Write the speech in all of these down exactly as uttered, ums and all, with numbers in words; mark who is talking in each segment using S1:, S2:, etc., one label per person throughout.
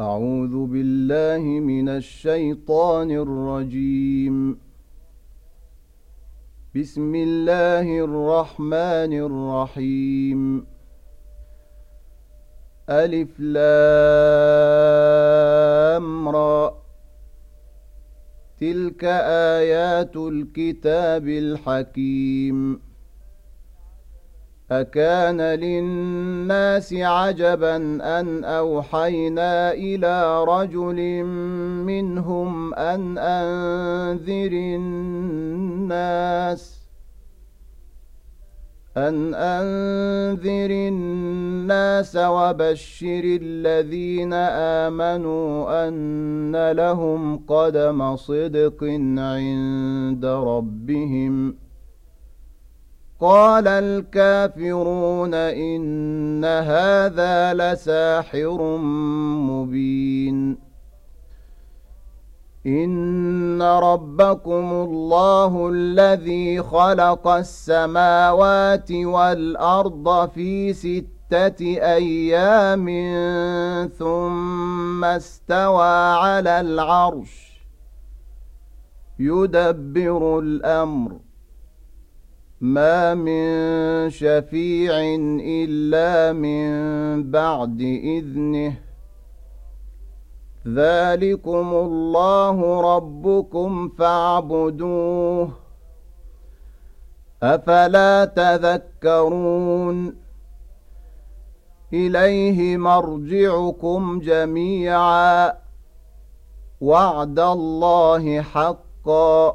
S1: أعوذ بالله من الشيطان الرجيم. بسم الله الرحمن الرحيم. ألف لام را، تلك آيات الكتاب الحكيم. أكان للناس عجبا أن أوحينا إلى رجل منهم أن أنذر الناس أن أنذر الناس وبشر الذين آمنوا أن لهم قدم صدق عند ربهم. قال الكافرون إن هذا لساحر مبين. إن ربكم الله الذي خلق السماوات والأرض في ستة أيام ثم استوى على العرش يدبر الأمر، ما من شفيع إلا من بعد إذنه. ذلكم الله ربكم فاعبدوه، أفلا تذكرون. إليه مرجعكم جميعا، وعد الله حقا.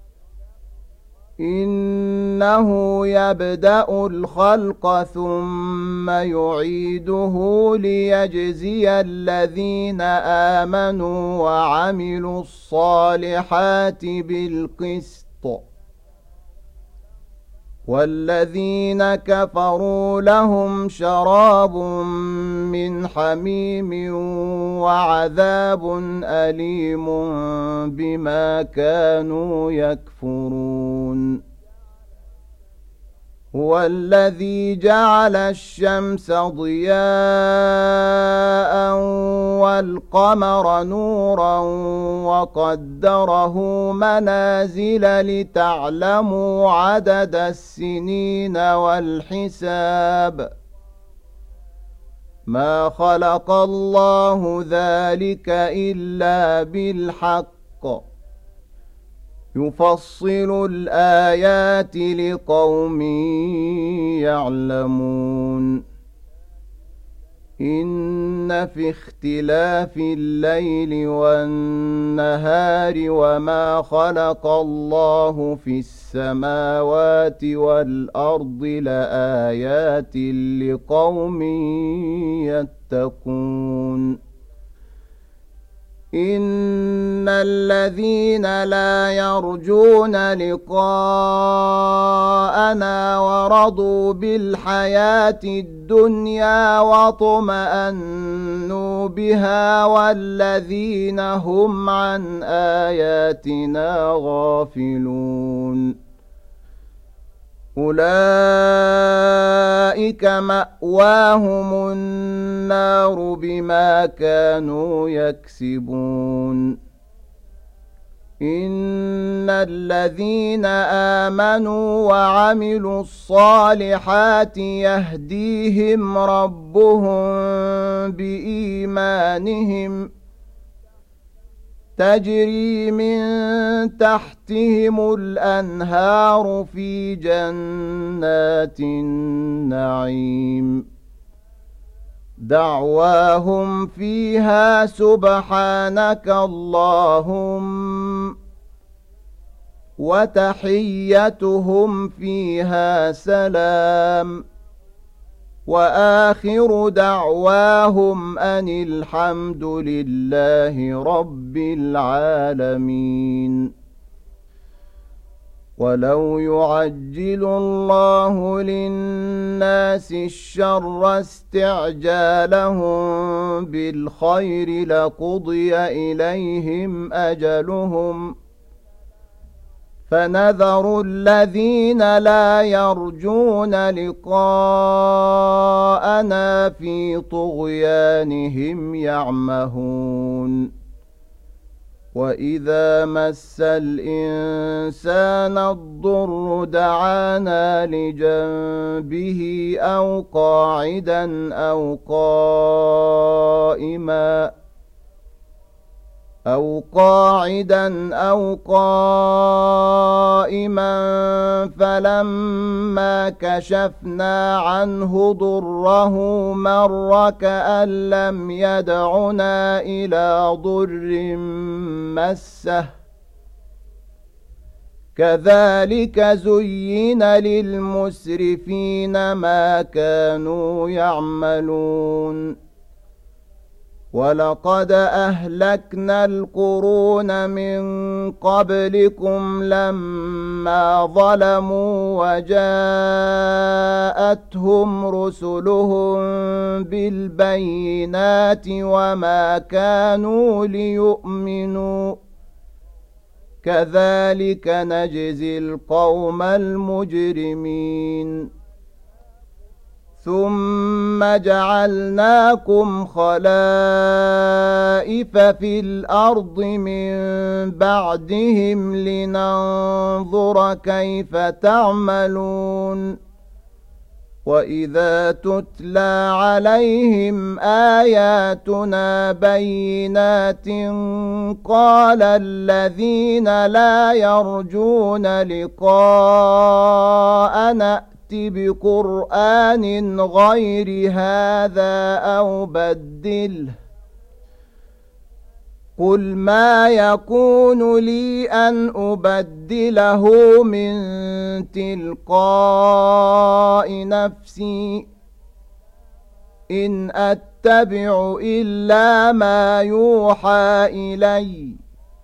S1: إنه يبدأ الخلق ثم يعيده ليجزي الذين آمنوا وعملوا الصالحات بالقسط، والذين كفروا لهم شراب من حميم وعذاب أليم بما كانوا يكفرون. هو الذي جعل الشمس ضياء والقمر نورا وقدره منازل لتعلموا عدد السنين والحساب. ما خلق الله ذلك إلا بالحق، يفصل الآيات لقوم يعلمون. إن في اختلاف الليل والنهار وما خلق الله في السماوات والأرض لآيات لقوم يتقون. إن الذين لا يرجون لقاءنا ورضوا بالحياة الدنيا واطمأنوا بها والذين هم عن آياتنا غافلون أولئك مأواهم النار بما كانوا يكسبون. إن الذين آمنوا وعملوا الصالحات يهديهم ربهم بإيمانهم، تجري من تحتهم الأنهار في جنات النعيم. دعواهم فيها سبحانك اللهم، وتحيتهم فيها سلام، وآخر دعواهم أن الحمد لله رب العالمين. ولو يعجل الله للناس الشر استعجالهم بالخير لقضي إليهم أجلهم، فنذر الذين لا يرجون لقاءنا في طغيانهم يعمهون وإذا مس الإنسان الضر دعانا لجنبه أو قاعدا أو قائما أو قاعدا أو قائما فلما كشفنا عنه ضره مر كأن لم يدعنا إلى ضر مسه كذلك زين للمسرفين ما كانوا يعملون ولقد أهلكنا القرون من قبلكم لما ظلموا وجاءتهم رسلهم بالبينات وما كانوا ليؤمنوا كذلك نجزي القوم المجرمين ثم جعلناكم خلائف في الأرض من بعدهم لننظر كيف تعملون وإذا تتلى عليهم آياتنا بينات قال الذين لا يرجون لقاءنا بقرآن غير هذا أو بدله قل ما يكون لي أن أبدله من تلقاء نفسي إن أتبع إلا ما يوحى إلي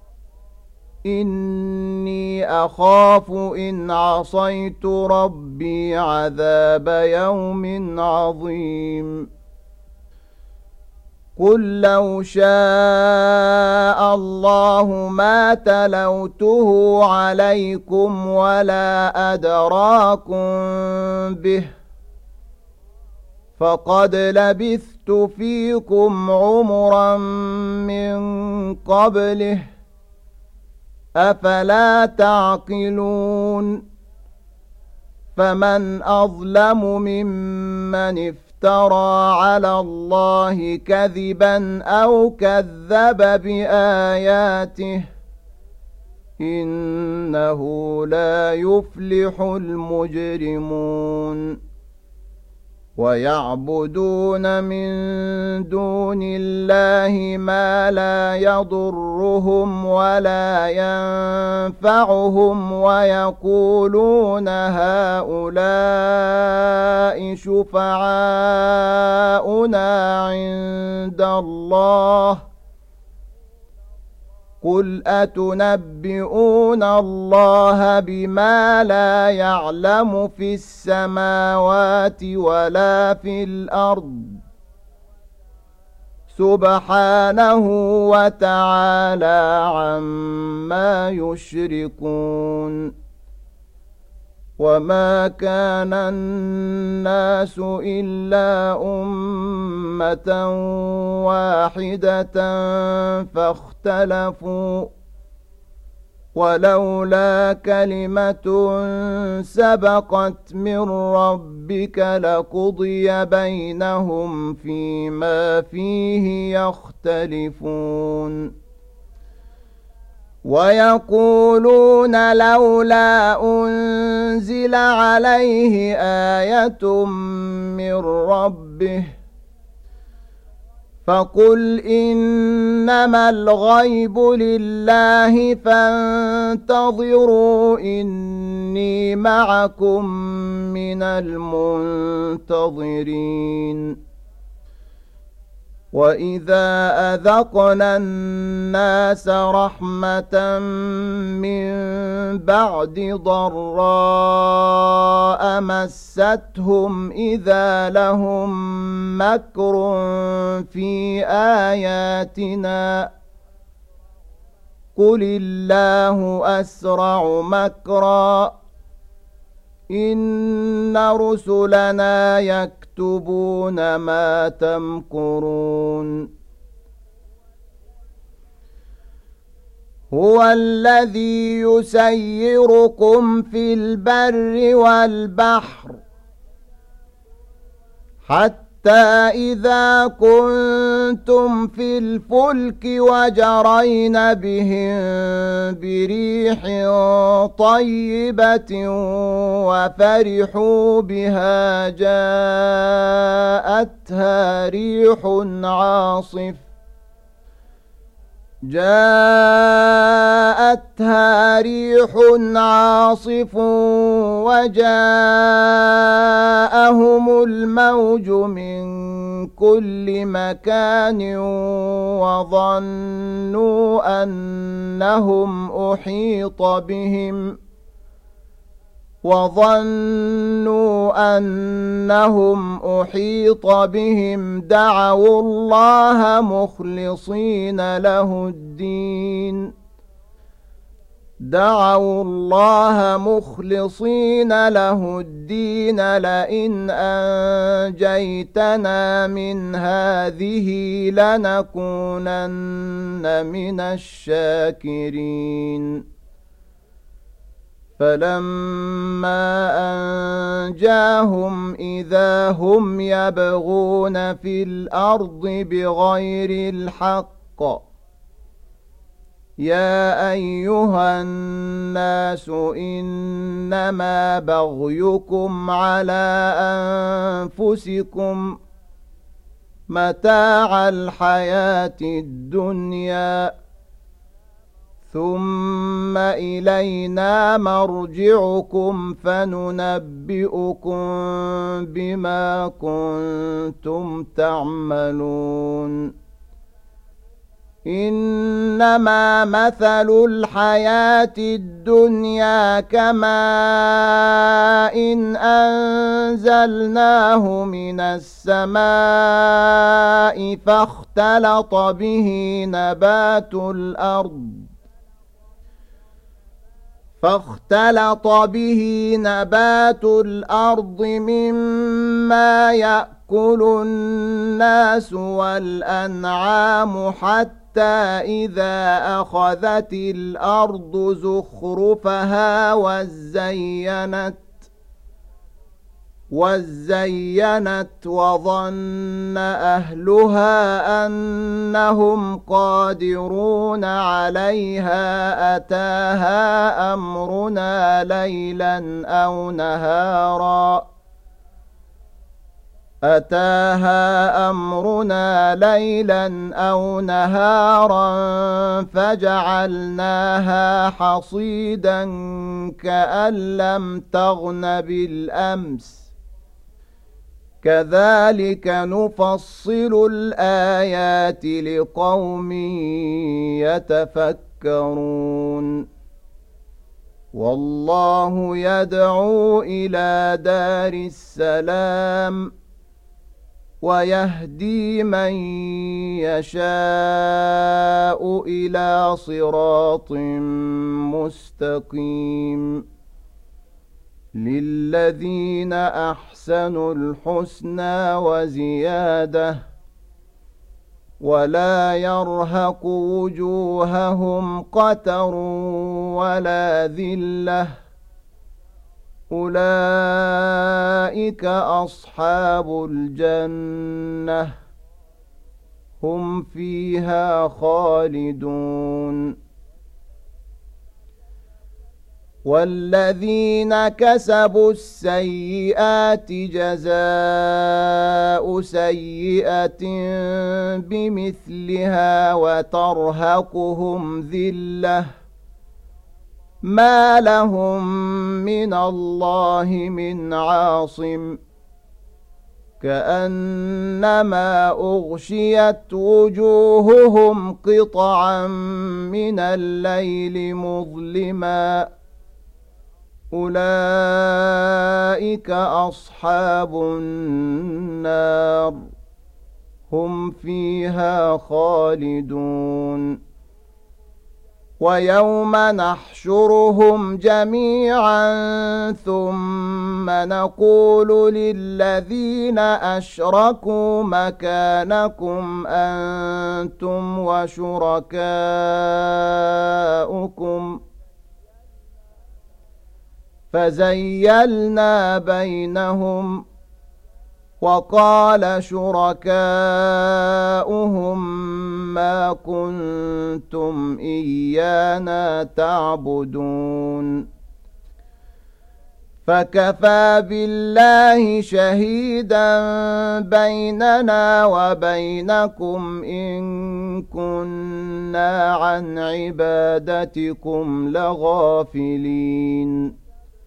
S1: إني أخاف إن عصيت ربي عذاب يوم عظيم قل لو شاء الله ما تلوته عليكم ولا أدراكم به فقد لبثت فيكم عمرا من قبله أفلا تعقلون فمن أظلم ممن افترى على الله كذبا أو كذب بآياته إنه لا يفلح المجرمون ويعبدون من دون الله ما لا يضرهم ولا ينفعهم ويقولون هؤلاء شفعاؤنا عند الله قل أتنبئون الله بما لا يعلم في السماوات ولا في الأرض سبحانه وتعالى عما يشركون وما كان الناس إلا أمة واحدة فاختلفوا ولولا كلمة سبقت من ربك لقضي بينهم فيما فيه يختلفون ويقولون لولا أنزل عليه آية من ربه فقل إنما الغيب لله فانتظروا إني معكم من المنتظرين وإذا أذقنا الناس رحمة من بعد ضراء مستهم إذا لهم مكر في آياتنا قل الله أسرع مكرا إن رسلنا يكتبون ما تمكرون هو الذي يسيركم في البر والبحر حتى إذا كنتم في الفلك وجرين بهم بريح طيبة وفرحوا بها جاءتها ريح عاصف جاءتها ريح عاصف وجاءهم الموج من كل مكان وظنوا أنهم أحيط بهم وظنوا أنهم أحيط بهم دعوا الله مخلصين له الدين دعوا الله مخلصين له الدين لئن أنجيتنا من هذه لنكونن من الشاكرين فلما أنجاهم إذا هم يبغون في الأرض بغير الحق يا أيها الناس إنما بغيكم على أنفسكم متاع الحياة الدنيا ثم إلينا مرجعكم فننبئكم بما كنتم تعملون إنما مثل الحياة الدنيا كماء إن أنزلناه من السماء فاختلط به نبات الأرض فاختلط به نبات الأرض مما يأكل الناس والأنعام حتى إذا أخذت الأرض زخرفها وزينت وزينت وظن أهلها أنهم قادرون عليها أتاها أمرنا ليلا أو نهارا أتاها أمرنا ليلا أو نهارا فجعلناها حصيدا كأن لم تغن بالأمس كذلك نفصل الآيات لقوم يتفكرون والله يدعو إلى دار السلام ويهدي من يشاء إلى صراط مستقيم للذين أحسنوا الحسنى وزيادة ولا يرهق وجوههم قتر ولا ذلة أولئك أصحاب الجنة هم فيها خالدون والذين كسبوا السيئات جزاء سيئة بمثلها وترهقهم ذلة ما لهم من الله من عاصم كأنما أغشيت وجوههم قطعا من الليل مظلما أولئك أصحاب النار هم فيها خالدون ويوم نحشرهم جميعا ثم نقول للذين أشركوا مكانكم أنتم وشركاؤكم فزيلنا بينهم وقال شركاؤهم ما كنتم إيانا تعبدون فكفى بالله شهيدا بيننا وبينكم إن كنا عن عبادتكم لغافلين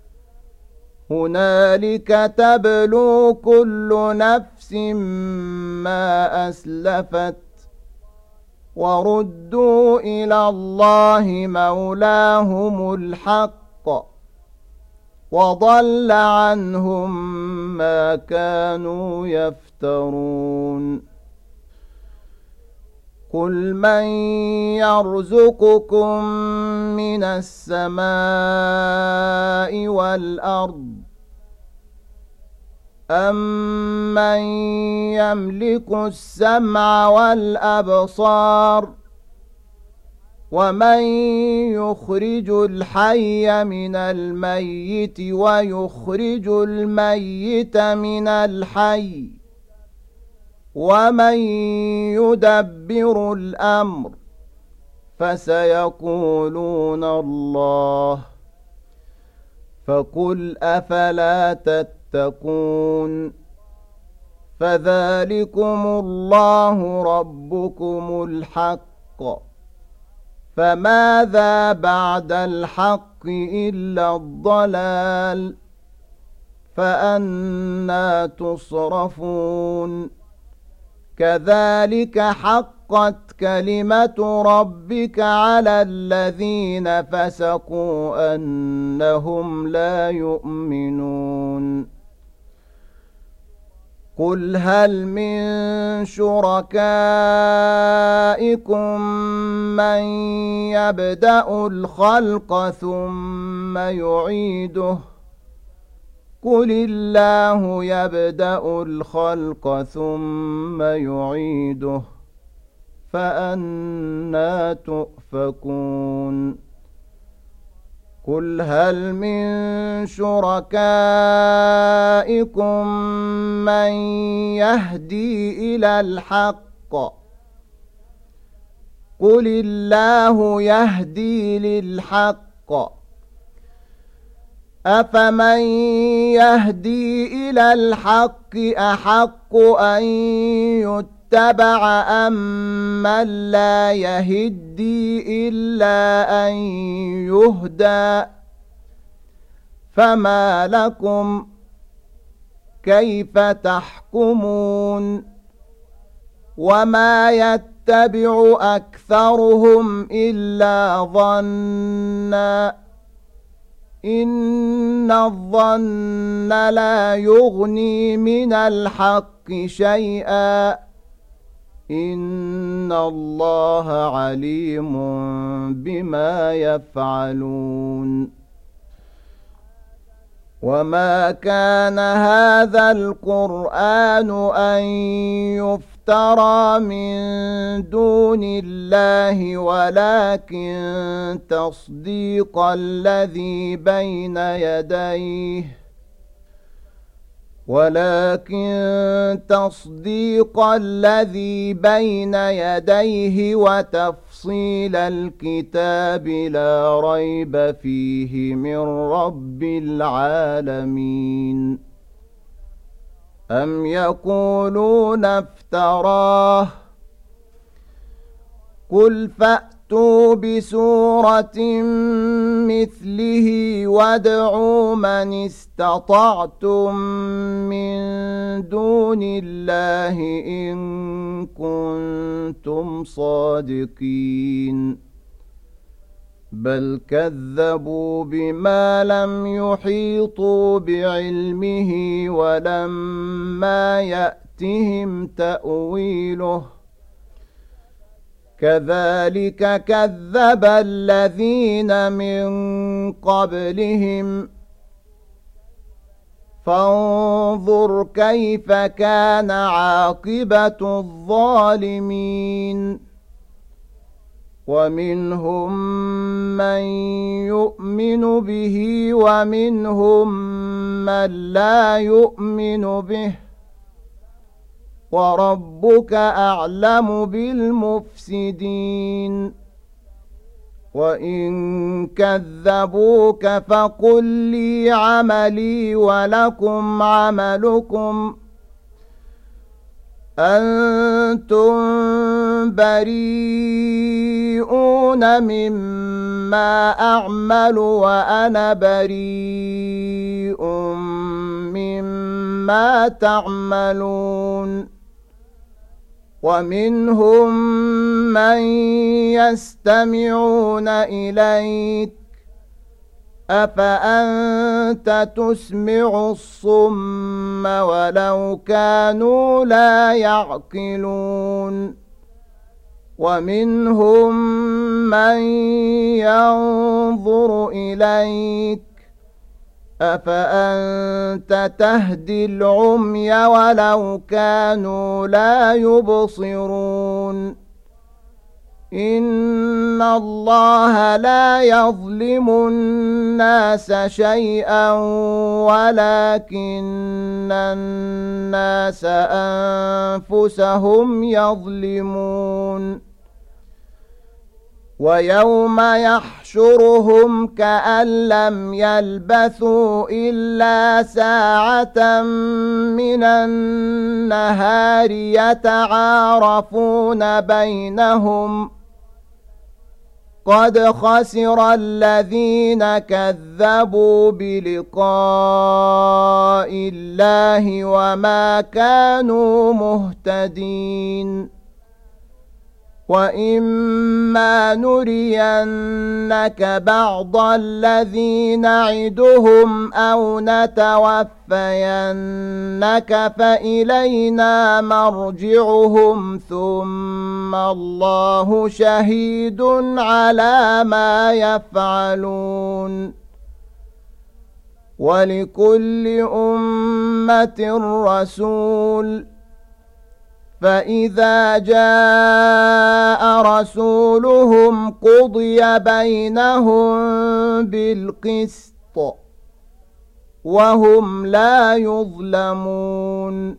S1: هنالك تبلو كل نفس ما أسلفت وردوا إلى الله مولاهم الحق وضل عنهم ما كانوا يفترون قل من يرزقكم من السماء والأرض أَمَّن يَمْلِكُ السَّمْعَ وَالْأَبْصَارَ وَمَن يُخْرِجُ الْحَيَّ مِنَ الْمَيِّتِ وَيُخْرِجُ الْمَيِّتَ مِنَ الْحَيِّ وَمَن يُدَبِّرُ الْأَمْرَ فَسَيَقُولُونَ اللَّهُ فَقُلْ أَفَلَا تَتَّقُونَ فَذَلِكُمُ اللَّهُ رَبُّكُمُ الْحَقُّ فَمَاذَا بَعْدَ الْحَقِّ إِلَّا الضَّلَالُ فَأَنَّى تُصْرَفُونَ كَذَلِكَ حَقَّتْ كَلِمَةُ رَبِّكَ عَلَى الَّذِينَ فَسَقُوا أَنَّهُمْ لَا يُؤْمِنُونَ قُلْ هَلْ مِن شُرَكَائِكُم مَّن يَبْدَأُ الْخَلْقَ ثُمَّ يُعِيدُهُ قُلِ اللَّهُ يَبْدَأُ الْخَلْقَ ثُمَّ يُعِيدُهُ فَأَنَّى تُؤْفَكُونَ قُلْ هَلْ مِن شُرَكَائِكُم مَّن يَهْدِي إِلَى الْحَقِّ قُلِ اللَّهُ يَهْدِي لِلْحَقِّ أَفَمَن يَهْدِي إِلَى الْحَقِّ أَحَقُّ أَن يُتَّبَعَ أَمَّن لَّا يَهِدِّي إِلَّا أَن يُهْدَىٰ فَمَا لَكُمْ كَيْفَ تَحْكُمُونَ وَمَا يَتَّبِعُ أَكْثَرُهُمْ إِلَّا ظَنًّا إِنَّ الظَّنَّ لَا يُغْنِي مِنَ الْحَقِّ شَيْئًا إِنَّ اللَّهَ عَلِيمٌ بِمَا يَفْعَلُونَ وَمَا كَانَ هَذَا الْقُرْآنُ أَن يُفْتَرَىٰ مِن دُونِ اللَّهِ وَلَٰكِن تَصْدِيقَ الَّذِي بَيْنَ يَدَيْهِ ولكن تصديق الذي بين يديه وتفصيل الكتاب لا ريب فيه من رب العالمين أم يقولون افتراه قل فأتوا بسورة مثله وادعوا من استطعتم من دون الله إن كنتم صادقين بل كذبوا بما لم يحيطوا بعلمه ولما يأتهم تأويله كذلك كذب الذين من قبلهم فانظر كيف كان عاقبة الظالمين ومنهم من يؤمن به ومنهم من لا يؤمن به وربك أعلم بالمفسدين وإن كذبوك فقل لي عملي ولكم عملكم أنتم بريئون مما أعمل وأنا بريء مما تعملون ومنهم من يستمعون إليك أفأنت تسمع الصم ولو كانوا لا يعقلون ومنهم من ينظر إليك أفأنت تهدي العمي ولو كانوا لا يبصرون إن الله لا يظلم الناس شيئا ولكن الناس أنفسهم يظلمون ويوم يحشرهم كأن لم يلبثوا إلا ساعة من النهار يتعارفون بينهم قد خسر الذين كذبوا بلقاء الله وما كانوا مهتدين وإما نرينك بعض الذي نعدهم أو نتوفينك فإلينا مرجعهم ثم الله شهيد على ما يفعلون ولكل أمة رسول فإذا جاء رسولهم قضي بينهم بالقسط وهم لا يظلمون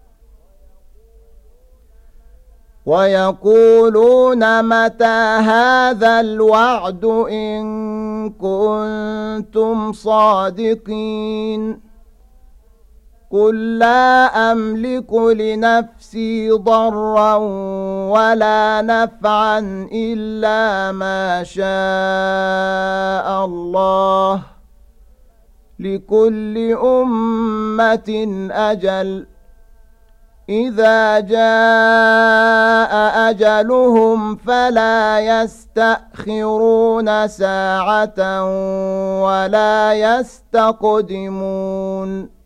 S1: ويقولون متى هذا الوعد إن كنتم صادقين قل لا أملك لنفسي ضرا ولا نفعا إلا ما شاء الله لكل أمة أجل إذا جاء أجلهم فلا يستأخرون ساعة ولا يستقدمون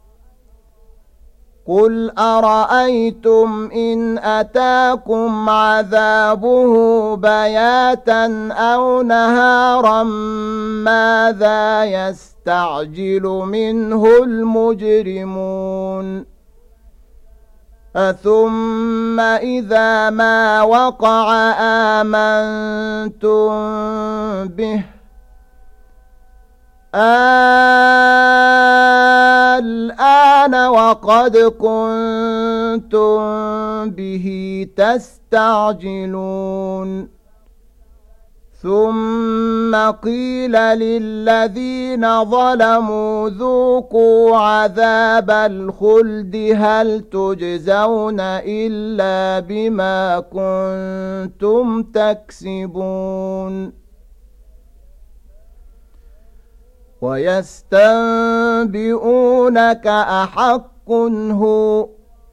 S1: قل أرأيتم إن أتاكم عذابه بياتا أو نهارا ماذا يستعجل منه المجرمون أثم إذا ما وقع آمنتم به الآن وقد كنتم به تستعجلون ثم قيل للذين ظلموا ذوقوا عذاب الخلد هل تجزون إلا بما كنتم تكسبون ويستنبئونك أحق هو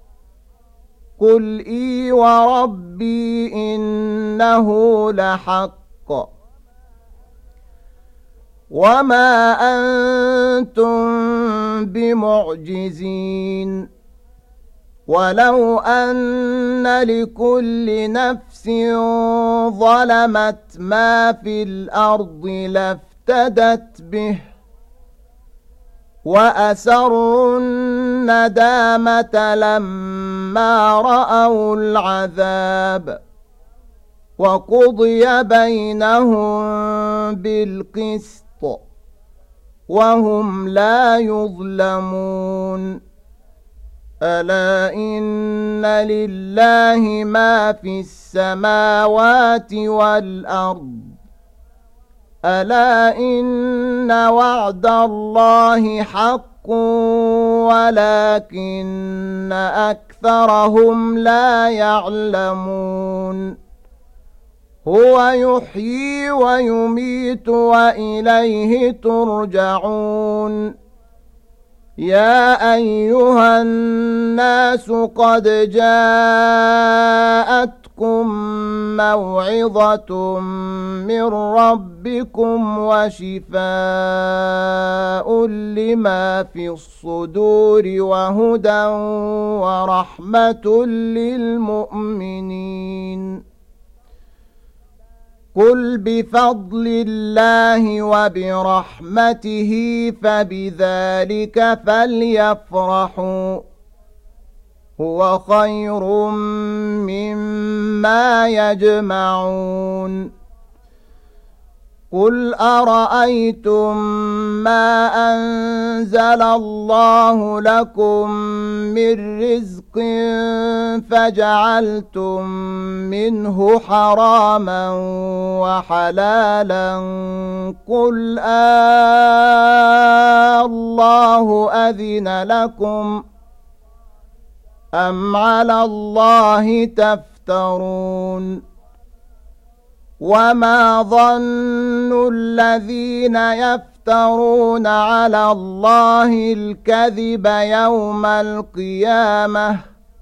S1: قل إي وربي إنه لحق وما أنتم بمعجزين ولو أن لكل نفس ظلمت ما في الأرض لافتدت به وأسروا الندامة لما رأوا العذاب وقضي بينهم بالقسط وهم لا يظلمون ألا إن لله ما في السماوات والأرض ألا إن وعد الله حق ولكن أكثرهم لا يعلمون هو يحيي ويميت وإليه ترجعون يا أيها الناس قد جاءتكم موعظة من ربكم وشفاء لما في الصدور وهدى ورحمة للمؤمنين قل بفضل الله وبرحمته فبذلك فليفرحوا هو خير مما يجمعون قل أرأيتم ما أنزل الله لكم من رزق فجعلتم منه حراما وحلالا قل آه الله أذن لكم أم على الله تفترون وما ظن الذين يفترون على الله الكذب يوم القيامة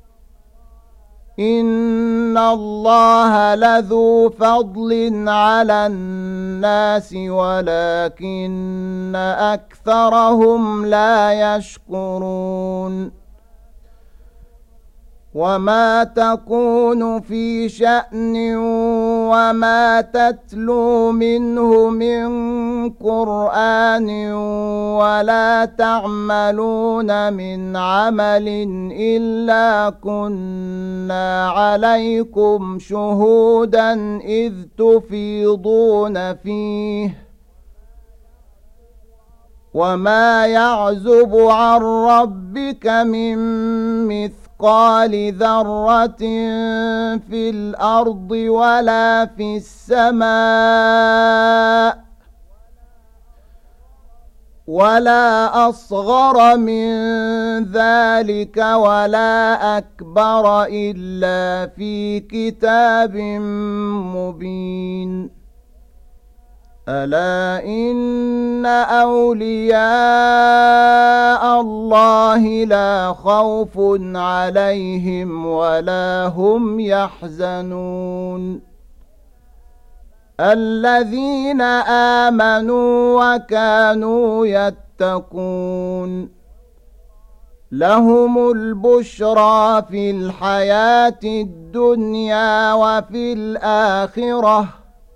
S1: إن الله لذو فضل على الناس ولكن أكثرهم لا يشكرون وما تكون في شأن وما تتلو منه من قرآن ولا تعملون من عمل إلا كنا عليكم شهودا إذ تفيضون فيه وما يعزب عن ربك من مثقال قال ذرة في الأرض ولا في السماء ولا أصغر من ذلك ولا أكبر إلا في كتاب مبين ألا إن أولياء الله لا خوف عليهم ولا هم يحزنون الذين آمنوا وكانوا يتقون لهم البشرى في الحياة الدنيا وفي الآخرة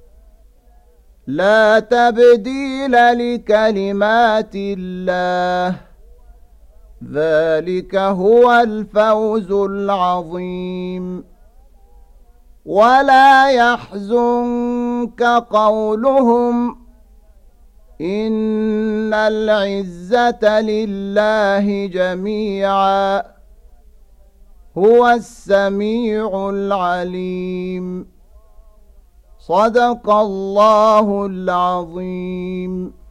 S1: لا تبديل لكلمات الله ذلك هو الفوز العظيم ولا يحزنك قولهم إن العزة لله جميعا هو السميع العليم صدق الله العظيم.